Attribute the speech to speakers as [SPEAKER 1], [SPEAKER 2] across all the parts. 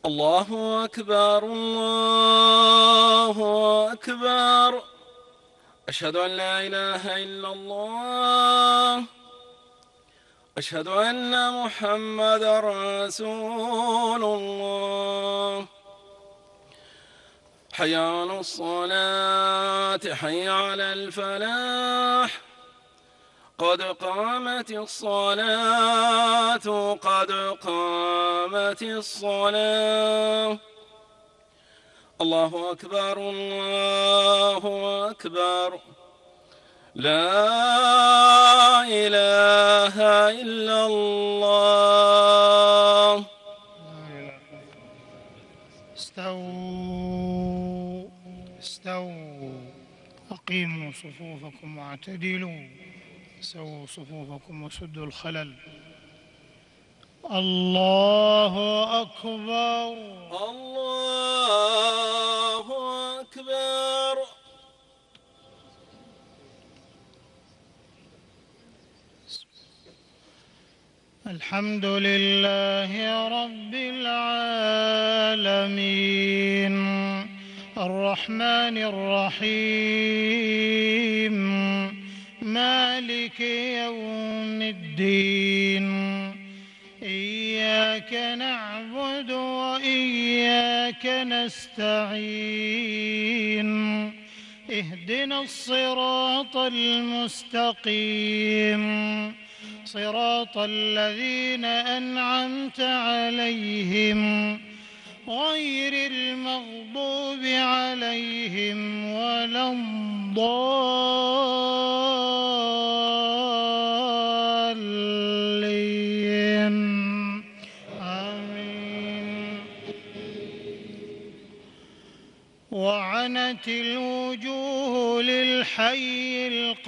[SPEAKER 1] الله أكبر الله أكبر. أشهد أن لا إله إلا الله. أشهد أن محمدا رسول الله. حي على الصلاة حي على الفلاح. قد قامت الصلاة قد قامت الصلاة. الله أكبر الله أكبر. لا إله إلا الله.
[SPEAKER 2] استووا استووا، أقيموا صفوفكم واعتدلوا، سووا صفوفكم وسدوا الخلل. الله أكبر
[SPEAKER 1] الله أكبر.
[SPEAKER 2] الحمد لله رب العالمين، الرحمن الرحيم، مالك يوم الدين. إياك نعبد وإياك نستعين، اهدنا الصراط المستقيم، صراط الذين أنعمت عليهم غير المغضوب عليهم ولا الضالين. آمين. وعنت الوجوه للحي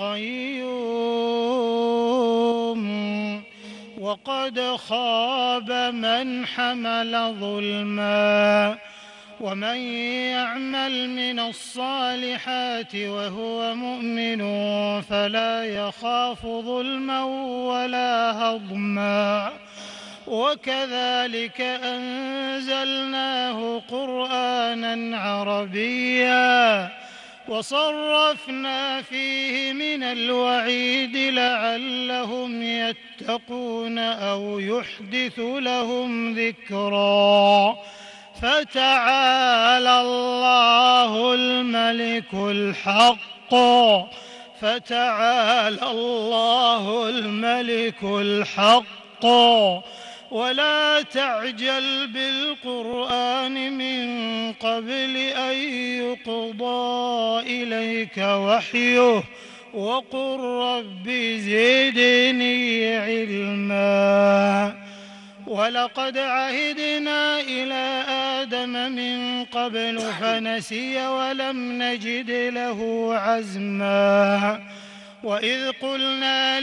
[SPEAKER 2] القيوم، وقد خاب من حمل ظلما. ومن يعمل من الصالحات وهو مؤمن فلا يخاف ظلما ولا هضما. وكذلك أنزلناه قرآنا عربيا وصرفنا فيه من الوعيد لعلهم يتقون أو يحدث لهم ذكرا. فتعالى الله الملك الحق، فتعالى الله الملك الحق. ولا تعجل بالقرآن من قبل أن يقضى إليك وحيه، وقل رب زدني علما. ولقد عهدنا إلى آدم من قبل فنسي ولم نجد له عزما. وإذ قلنا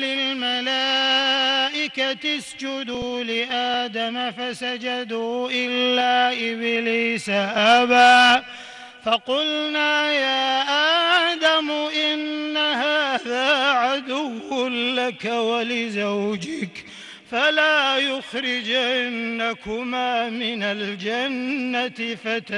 [SPEAKER 2] للملائكة اسجدوا لآدم فسجدوا إلا إبليس أبى. فقلنا يا آدم إن هذا عدو لك ولزوجك فلا يخرجنكما من الجنة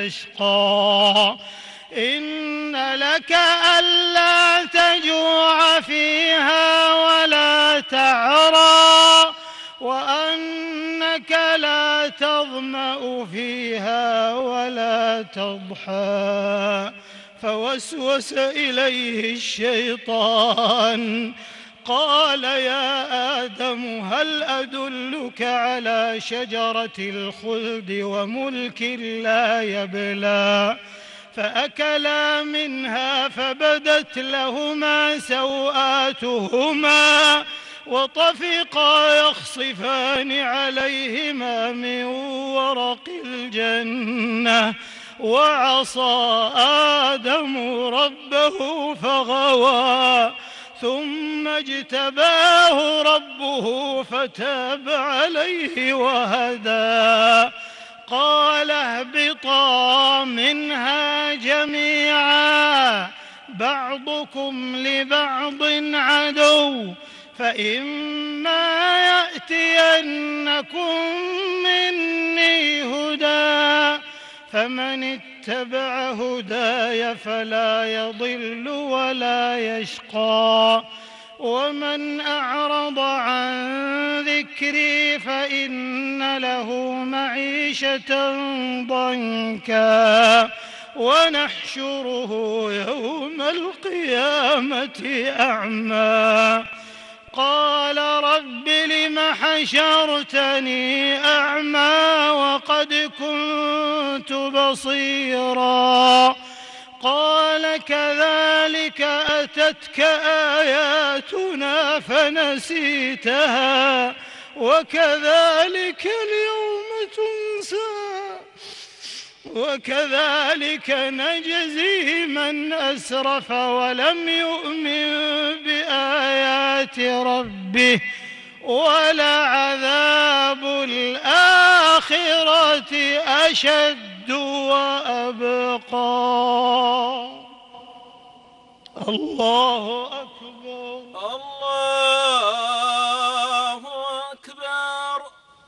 [SPEAKER 2] فتشقى. إن لك ألا تجوع فيها ولا تعرى، وأنك لا تظمأ فيها ولا تضحى. فوسوس إليه الشيطان قال يا آدم هل أدلك على شجرة الخلد وملك لا يبلى. فأكلا منها فبدت لهما سوآتهما وطفقا يخصفان عليهما من ورق الجنة. وعصى آدم ربه فغوى، ثم اجتباه ربه فتاب عليه وهدى. قال اهبطا منها جميعا بعضكم لبعض عدو، فإما يأتينكم مني هدى فمن اتبع هداي فلا يضل ولا يشقى ومن أعرض عن ذكري فإن له معيشة ضنكا ونحشره يوم القيامة أعمى قال رب لم حشرتني أعمى وقد كنت بصيرا قال كذلك أتتك آياتنا فنسيتها وكذلك اليوم تنسى وكذلك نجزي من أسرف ولم يؤمن بآيات ربه ولعذاب الآخرة أشد وأبقى. الله أكبر.
[SPEAKER 1] الله أكبر.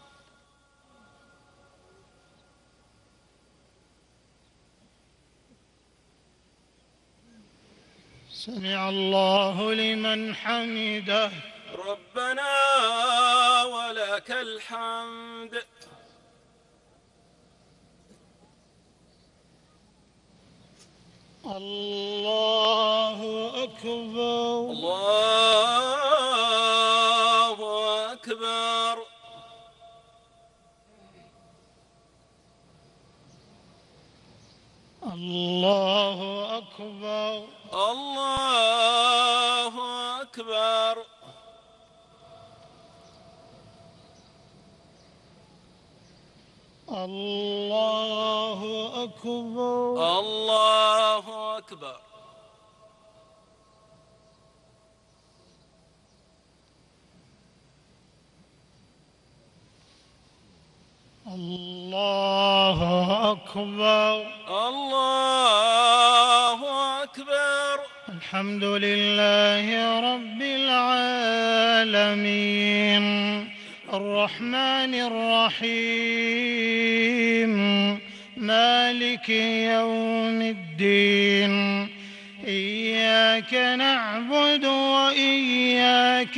[SPEAKER 2] سمع الله لمن حمده.
[SPEAKER 1] ربنا ولك الحمد.
[SPEAKER 2] الله أكبر.
[SPEAKER 1] الله أكبر.
[SPEAKER 2] الله أكبر.
[SPEAKER 1] الله أكبر.
[SPEAKER 2] الله أكبر.
[SPEAKER 1] الله أكبر.
[SPEAKER 2] الله أكبر.
[SPEAKER 1] الله أكبر.
[SPEAKER 2] الحمد لله رب العالمين الرحمن الرحيم مالك يوم الدين إياك نعبد وإياك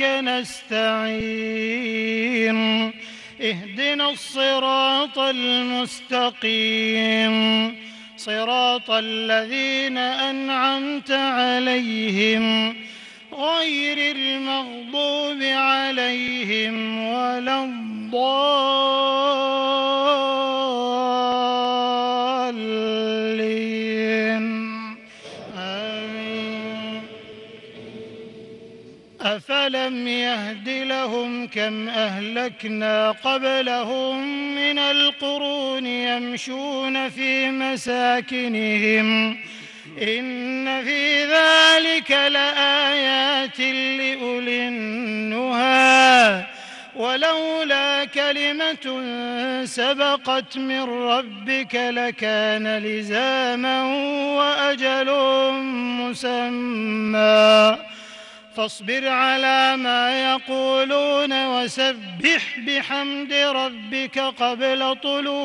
[SPEAKER 2] نستعين اهدنا الصراط المستقيم صراط الذين أنعمت عليهم غير المغضوب عليهم ولا الضالين آمين. أفلم يهد لهم كم أهلكنا قبلهم من القرون يمشون في مساكنهم إن في ذلك لآيات لأولي النهى ولولا كلمة سبقت من ربك لكان لزاما وأجل مسمى فاصبر على ما يقولون وسبح بحمد ربك قبل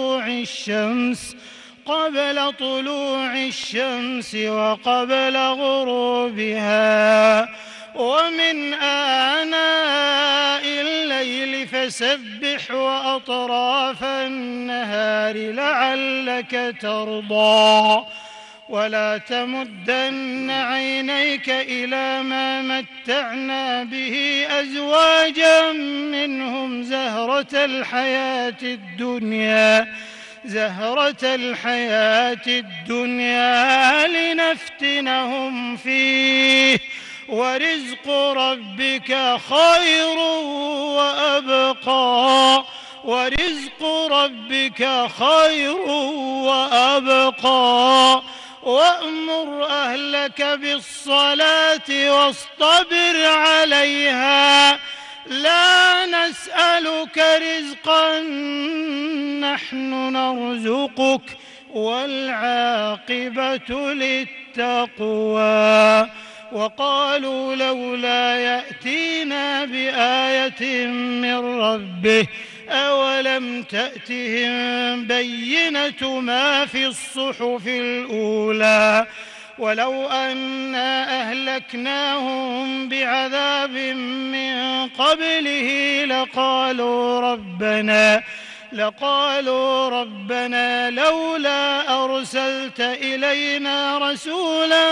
[SPEAKER 2] طلوع الشمس وقبل غروبها ومن آناء الليل فسبح وأطراف النهار لعلك ترضى ولا تمدن عينيك إلى ما متعنا به أزواجا منهم زهرة الحياة الدنيا لنفتنهم فيه ورزق ربك خير وأبقى وأمر أهلك بالصلاة واصطبر عليها لا نسألك رزقا نحن نرزقك والعاقبة للتقوى وقالوا لولا يأتينا بآية من ربه أولم تأتهم بينة ما في الصحف الأولى ولو أنا أهلكناهم بعذاب من قبله لقالوا ربنا لولا أرسلت إلينا رسولا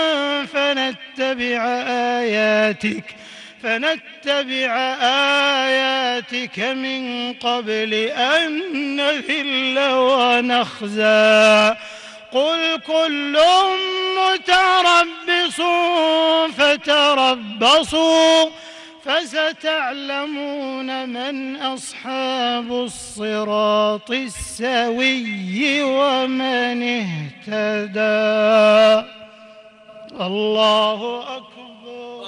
[SPEAKER 2] فنتبع آياتك من قبل أن نذل ونخزى قل كل متربص فتربصوا فستعلمون من أصحاب الصراط السوي ومن اهتدى. الله أكبر.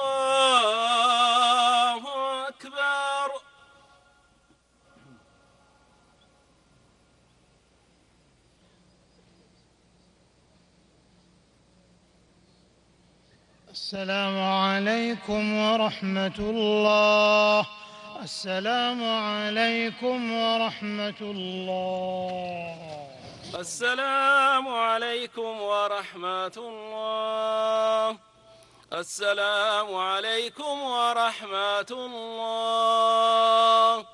[SPEAKER 1] الله أكبر.
[SPEAKER 2] السلام عليكم ورحمة الله. السلام عليكم ورحمة الله.
[SPEAKER 1] السلام عليكم ورحمة الله. السلام عليكم ورحمة الله.